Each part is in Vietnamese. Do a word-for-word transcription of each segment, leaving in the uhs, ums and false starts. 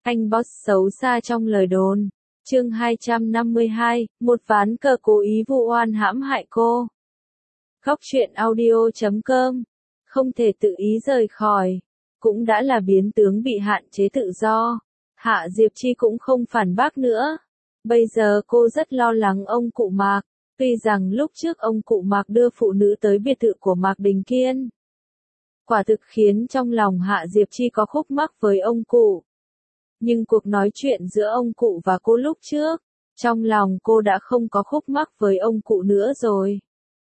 Anh boss xấu xa trong lời đồn. Chương hai trăm năm mươi hai, một ván cờ cố ý vu oan hãm hại cô. Góc truyện audio chấm com. Không thể tự ý rời khỏi, cũng đã là biến tướng bị hạn chế tự do. Hạ Diệp Chi cũng không phản bác nữa. Bây giờ cô rất lo lắng ông cụ Mạc, tuy rằng lúc trước ông cụ Mạc đưa phụ nữ tới biệt thự của Mạc Đình Kiên. Quả thực khiến trong lòng Hạ Diệp Chi có khúc mắc với ông cụ. Nhưng cuộc nói chuyện giữa ông cụ và cô lúc trước, trong lòng cô đã không có khúc mắc với ông cụ nữa rồi.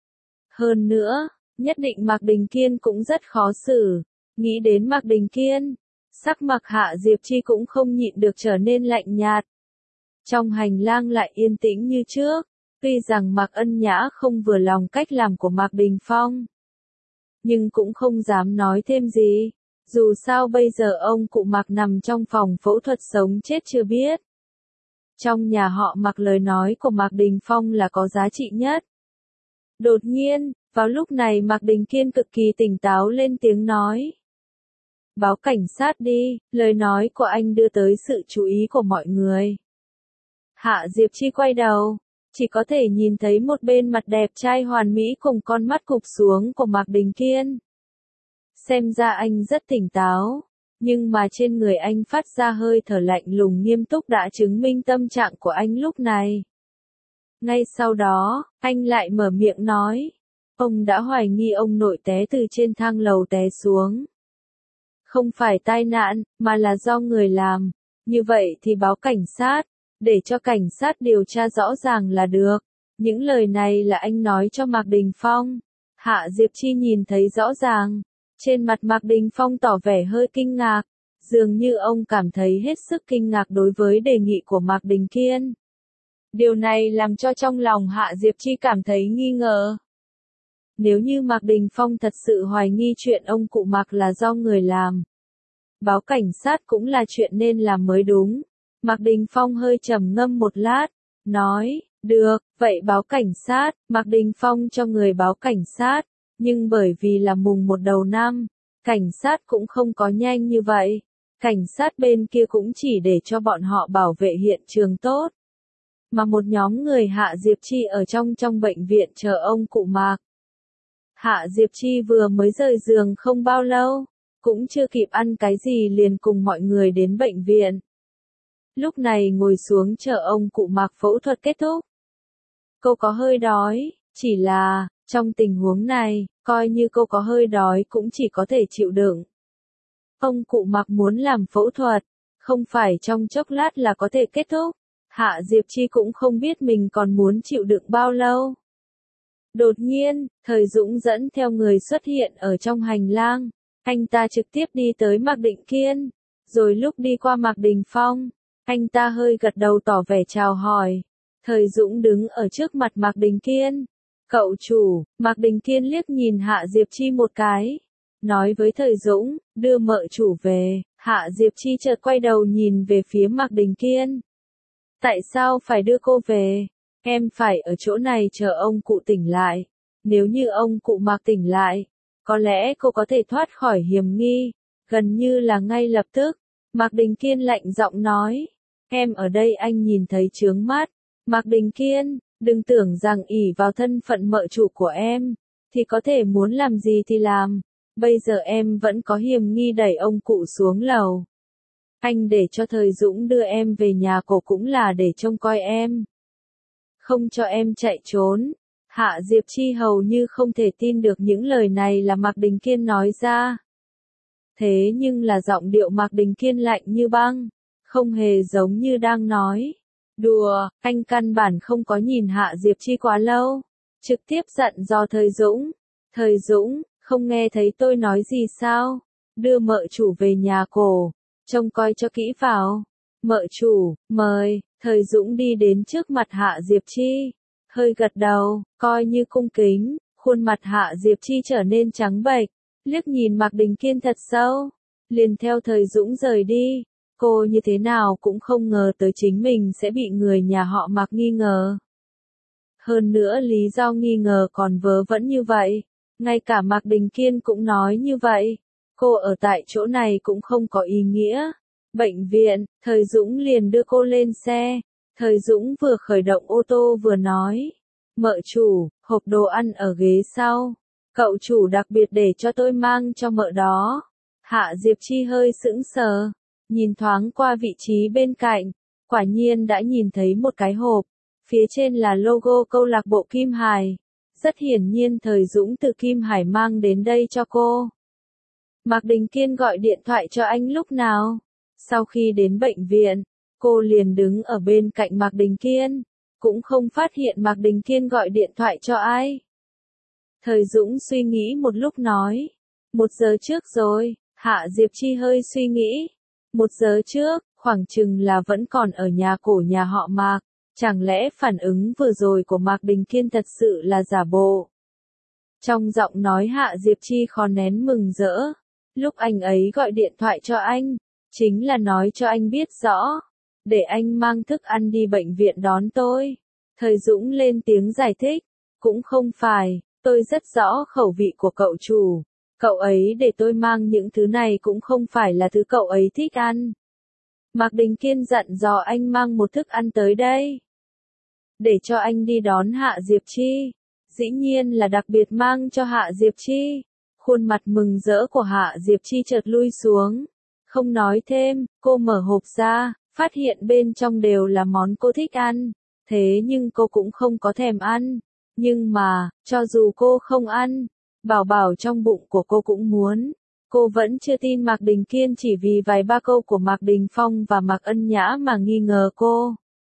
Hơn nữa, nhất định Mạc Đình Kiên cũng rất khó xử. Nghĩ đến Mạc Đình Kiên, sắc mặt Hạ Diệp Chi cũng không nhịn được trở nên lạnh nhạt. Trong hành lang lại yên tĩnh như trước, tuy rằng Mạc Ân Nhã không vừa lòng cách làm của Mạc Đình Phong, nhưng cũng không dám nói thêm gì. Dù sao bây giờ ông cụ Mạc nằm trong phòng phẫu thuật sống chết chưa biết. Trong nhà họ Mạc lời nói của Mạc Đình Phong là có giá trị nhất. Đột nhiên, vào lúc này Mạc Đình Kiên cực kỳ tỉnh táo lên tiếng nói. Báo cảnh sát đi, lời nói của anh đưa tới sự chú ý của mọi người. Hạ Diệp Chi quay đầu, chỉ có thể nhìn thấy một bên mặt đẹp trai hoàn mỹ cùng con mắt cụp xuống của Mạc Đình Kiên. Xem ra anh rất tỉnh táo, nhưng mà trên người anh phát ra hơi thở lạnh lùng nghiêm túc đã chứng minh tâm trạng của anh lúc này. Ngay sau đó, anh lại mở miệng nói, ông đã hoài nghi ông nội té từ trên thang lầu té xuống. Không phải tai nạn, mà là do người làm. Như vậy thì báo cảnh sát, để cho cảnh sát điều tra rõ ràng là được. Những lời này là anh nói cho Mạc Đình Phong. Hạ Diệp Chi nhìn thấy rõ ràng. Trên mặt Mạc Đình Phong tỏ vẻ hơi kinh ngạc. Dường như ông cảm thấy hết sức kinh ngạc đối với đề nghị của Mạc Đình Kiên. Điều này làm cho trong lòng Hạ Diệp Chi cảm thấy nghi ngờ. Nếu như Mạc Đình Phong thật sự hoài nghi chuyện ông cụ Mạc là do người làm, báo cảnh sát cũng là chuyện nên làm mới đúng. Mạc Đình Phong hơi trầm ngâm một lát, nói, được, vậy báo cảnh sát. Mạc Đình Phong cho người báo cảnh sát, nhưng bởi vì là mùng một đầu năm, cảnh sát cũng không có nhanh như vậy. Cảnh sát bên kia cũng chỉ để cho bọn họ bảo vệ hiện trường tốt. Mà một nhóm người Hạ Diệp Chi ở trong trong bệnh viện chờ ông cụ Mạc. Hạ Diệp Chi vừa mới rời giường không bao lâu, cũng chưa kịp ăn cái gì liền cùng mọi người đến bệnh viện. Lúc này ngồi xuống chờ ông cụ Mạc phẫu thuật kết thúc. Cô có hơi đói, chỉ là, trong tình huống này, coi như cô có hơi đói cũng chỉ có thể chịu đựng. Ông cụ Mạc muốn làm phẫu thuật, không phải trong chốc lát là có thể kết thúc. Hạ Diệp Chi cũng không biết mình còn muốn chịu đựng bao lâu. Đột nhiên, Thời Dũng dẫn theo người xuất hiện ở trong hành lang. Anh ta trực tiếp đi tới Mạc Đình Kiên. Rồi lúc đi qua Mạc Đình Phong, anh ta hơi gật đầu tỏ vẻ chào hỏi. Thời Dũng đứng ở trước mặt Mạc Đình Kiên. Cậu chủ. Mạc Đình Kiên liếc nhìn Hạ Diệp Chi một cái. Nói với Thời Dũng, đưa mợ chủ về. Hạ Diệp Chi chợt quay đầu nhìn về phía Mạc Đình Kiên. Tại sao phải đưa cô về? Em phải ở chỗ này chờ ông cụ tỉnh lại. Nếu như ông cụ Mạc tỉnh lại, có lẽ cô có thể thoát khỏi hiểm nghi. Gần như là ngay lập tức, Mạc Đình Kiên lạnh giọng nói. Em ở đây anh nhìn thấy chướng mắt. Mạc Đình Kiên, đừng tưởng rằng ỷ vào thân phận mợ chủ của em, thì có thể muốn làm gì thì làm. Bây giờ em vẫn có hiểm nghi đẩy ông cụ xuống lầu. Anh để cho Thời Dũng đưa em về nhà cổ cũng là để trông coi em. Không cho em chạy trốn. Hạ Diệp Chi hầu như không thể tin được những lời này là Mạc Đình Kiên nói ra. Thế nhưng là giọng điệu Mạc Đình Kiên lạnh như băng, không hề giống như đang nói đùa. Anh căn bản không có nhìn Hạ Diệp Chi quá lâu, trực tiếp dặn dò Thời Dũng. Thời Dũng, không nghe thấy tôi nói gì sao? Đưa mợ chủ về nhà cổ, trông coi cho kỹ vào. Mợ chủ, mời. Thời Dũng đi đến trước mặt Hạ Diệp Chi, hơi gật đầu, coi như cung kính. Khuôn mặt Hạ Diệp Chi trở nên trắng bệch, liếc nhìn Mạc Đình Kiên thật sâu, liền theo Thời Dũng rời đi. Cô như thế nào cũng không ngờ tới chính mình sẽ bị người nhà họ Mạc nghi ngờ. Hơn nữa lý do nghi ngờ còn vớ vẩn như vậy, ngay cả Mạc Đình Kiên cũng nói như vậy. Cô ở tại chỗ này cũng không có ý nghĩa. bệnh viện, Thời Dũng liền đưa cô lên xe. Thời Dũng vừa khởi động ô tô vừa nói. Mợ chủ, hộp đồ ăn ở ghế sau. Cậu chủ đặc biệt để cho tôi mang cho mợ đó. Hạ Diệp Chi hơi sững sờ. Nhìn thoáng qua vị trí bên cạnh. Quả nhiên đã nhìn thấy một cái hộp. Phía trên là logo câu lạc bộ Kim Hải. Rất hiển nhiên Thời Dũng từ Kim Hải mang đến đây cho cô. Mạc Đình Kiên gọi điện thoại cho anh lúc nào? Sau khi đến bệnh viện, cô liền đứng ở bên cạnh Mạc Đình Kiên, cũng không phát hiện Mạc Đình Kiên gọi điện thoại cho ai. Thời Dũng suy nghĩ một lúc nói, một giờ trước rồi. Hạ Diệp Chi hơi suy nghĩ, một giờ trước, khoảng chừng là vẫn còn ở nhà cổ nhà họ Mạc, chẳng lẽ phản ứng vừa rồi của Mạc Đình Kiên thật sự là giả bộ? Trong giọng nói Hạ Diệp Chi khó nén mừng rỡ, lúc anh ấy gọi điện thoại cho anh, chính là nói cho anh biết rõ, để anh mang thức ăn đi bệnh viện đón tôi. Thời Dũng lên tiếng giải thích, cũng không phải, tôi rất rõ khẩu vị của cậu chủ, cậu ấy để tôi mang những thứ này cũng không phải là thứ cậu ấy thích ăn. Mạc Đình Kiên dặn dò anh mang một thức ăn tới đây, để cho anh đi đón Hạ Diệp Chi, dĩ nhiên là đặc biệt mang cho Hạ Diệp Chi. Khuôn mặt mừng rỡ của Hạ Diệp Chi chợt lui xuống, không nói thêm, cô mở hộp ra, phát hiện bên trong đều là món cô thích ăn, thế nhưng cô cũng không có thèm ăn, nhưng mà, cho dù cô không ăn, bảo bảo trong bụng của cô cũng muốn. Cô vẫn chưa tin Mạc Đình Kiên chỉ vì vài ba câu của Mạc Đình Phong và Mạc Ân Nhã mà nghi ngờ cô.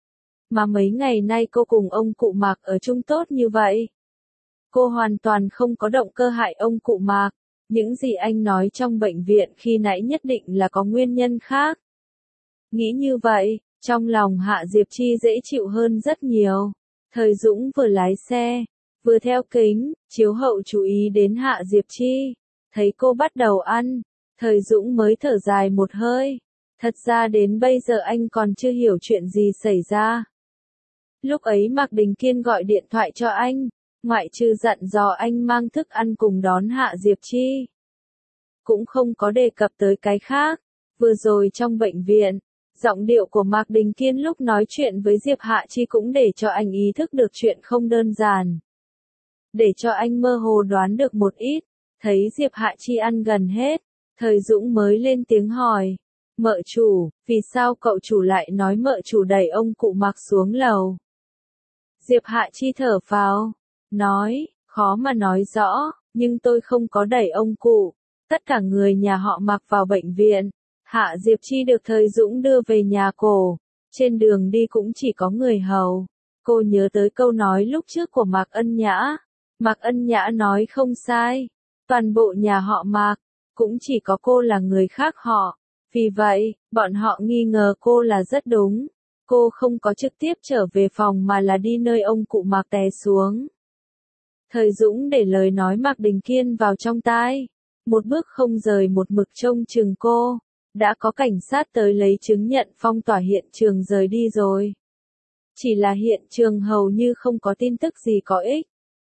Mà mấy ngày nay cô cùng ông cụ Mạc ở chung tốt như vậy. Cô hoàn toàn không có động cơ hại ông cụ Mạc, những gì anh nói trong bệnh viện khi nãy nhất định là có nguyên nhân khác. Nghĩ như vậy, trong lòng Hạ Diệp Chi dễ chịu hơn rất nhiều. Thời Dũng vừa lái xe, vừa theo kính, chiếu hậu chú ý đến Hạ Diệp Chi. Thấy cô bắt đầu ăn, Thời Dũng mới thở dài một hơi. Thật ra đến bây giờ anh còn chưa hiểu chuyện gì xảy ra. Lúc ấy Mạc Đình Kiên gọi điện thoại cho anh, ngoại trừ dặn dò anh mang thức ăn cùng đón Hạ Diệp Chi, cũng không có đề cập tới cái khác. Vừa rồi trong bệnh viện, giọng điệu của Mạc Đình Kiên lúc nói chuyện với Diệp Hạ Chi cũng để cho anh ý thức được chuyện không đơn giản. Để cho anh mơ hồ đoán được một ít, thấy Diệp Hạ Chi ăn gần hết, Thời Dũng mới lên tiếng hỏi, mợ chủ, vì sao cậu chủ lại nói mợ chủ đẩy ông cụ Mạc xuống lầu? Diệp Hạ Chi thở phào, nói, khó mà nói rõ, nhưng tôi không có đẩy ông cụ. Tất cả người nhà họ Mạc vào bệnh viện. Hạ Diệp Chi được Thời Dũng đưa về nhà cổ. Trên đường đi cũng chỉ có người hầu. Cô nhớ tới câu nói lúc trước của Mạc Ân Nhã. Mạc Ân Nhã nói không sai. Toàn bộ nhà họ Mạc, cũng chỉ có cô là người khác họ. Vì vậy, bọn họ nghi ngờ cô là rất đúng. Cô không có trực tiếp trở về phòng mà là đi nơi ông cụ Mạc té xuống. Thời Dũng để lời nói Mạc Đình Kiên vào trong tai. Một bước không rời một mực trông chừng cô. Đã có cảnh sát tới lấy chứng nhận phong tỏa hiện trường rời đi rồi. Chỉ là hiện trường hầu như không có tin tức gì có ích.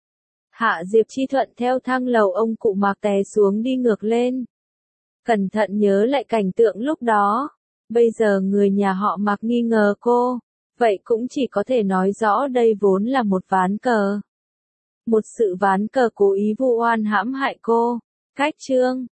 Hạ Diệp Chi thuận theo thang lầu ông cụ Mạc té xuống đi ngược lên. Cẩn thận nhớ lại cảnh tượng lúc đó. Bây giờ người nhà họ Mạc nghi ngờ cô. Vậy cũng chỉ có thể nói rõ đây vốn là một ván cờ. Một sự ván cờ cố ý vu oan hãm hại cô. Cách chương